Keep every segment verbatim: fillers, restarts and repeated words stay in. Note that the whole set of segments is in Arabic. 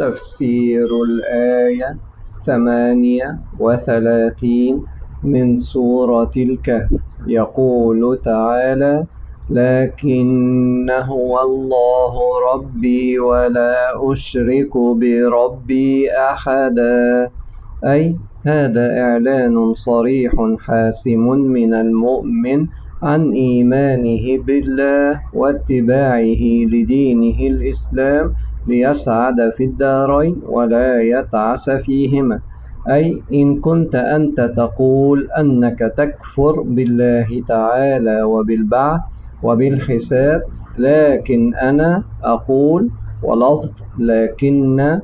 تفسير الآية ثمانية وثلاثين من سورة الكهف. يقول تعالى: لكن هو الله ربي ولا أشرك بربي أحدا. أي هذا إعلان صريح حاسم من المؤمن عن إيمانه بالله واتباعه لدينه الإسلام ليسعد في الدارين ولا يتعس فيهما. أي إن كنت أنت تقول أنك تكفر بالله تعالى وبالبعث وبالحساب، لكن أنا أقول ولفظ لكن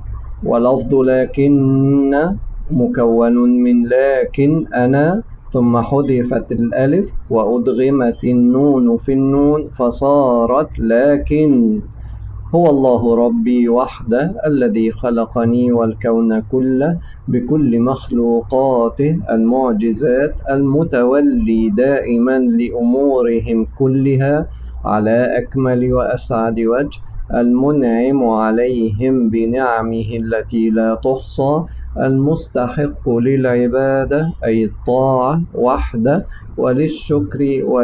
ولفظ لكن مكون من لكن أنا ثم حذفت الألف وأدغمت النون في النون فصارت لكن. هو الله ربي وحده الذي خلقني والكون كله بكل مخلوقاته المعجزات، المتولي دائما لأمورهم كلها على أكمل وأسعد وجه، المنعم عليهم بنعمه التي لا تحصى، المستحق للعبادة أي الطاعة وحده، وللشكر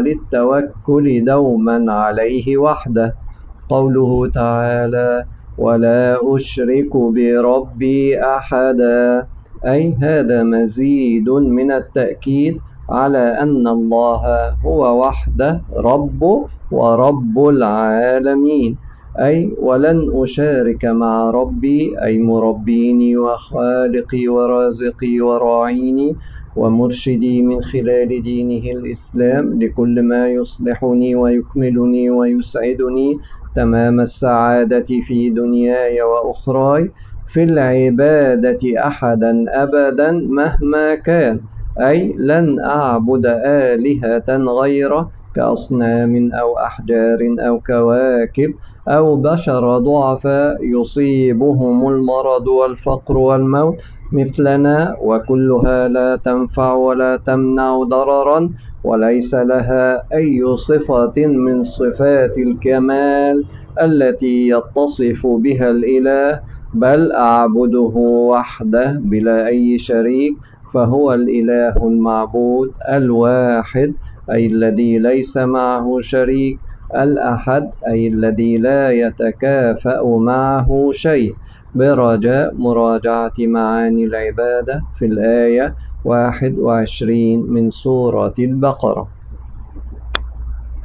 وللتوكل دوما عليه وحده. قوله تعالى: ولا أشرك بربي أحدا، أي هذا مزيد من التأكيد على أن الله هو وحده رب ورب العالمين. أي ولن أشارك مع ربي أي مربيني وخالقي ورازقي وراعيني ومرشدي من خلال دينه الإسلام لكل ما يصلحني ويكملني ويسعدني تمام السعادة في دنياي وأخراي في العبادة أحدا أبدا مهما كان. أي لن أعبد آلهة غيره كأصنام أو أحجار أو كواكب أو بشر ضعفاء يصيبهم المرض والفقر والموت مثلنا، وكلها لا تنفع ولا تمنع ضررا وليس لها أي صفة من صفات الكمال التي يتصف بها الإله، بل أعبده وحده بلا أي شريك، فهو الإله المعبود الواحد أي الذي ليس معه شريك، الأحد أي الذي لا يتكافأ معه شيء. برجاء مراجعة معاني العبادة في الآية واحد وعشرين من سورة البقرة.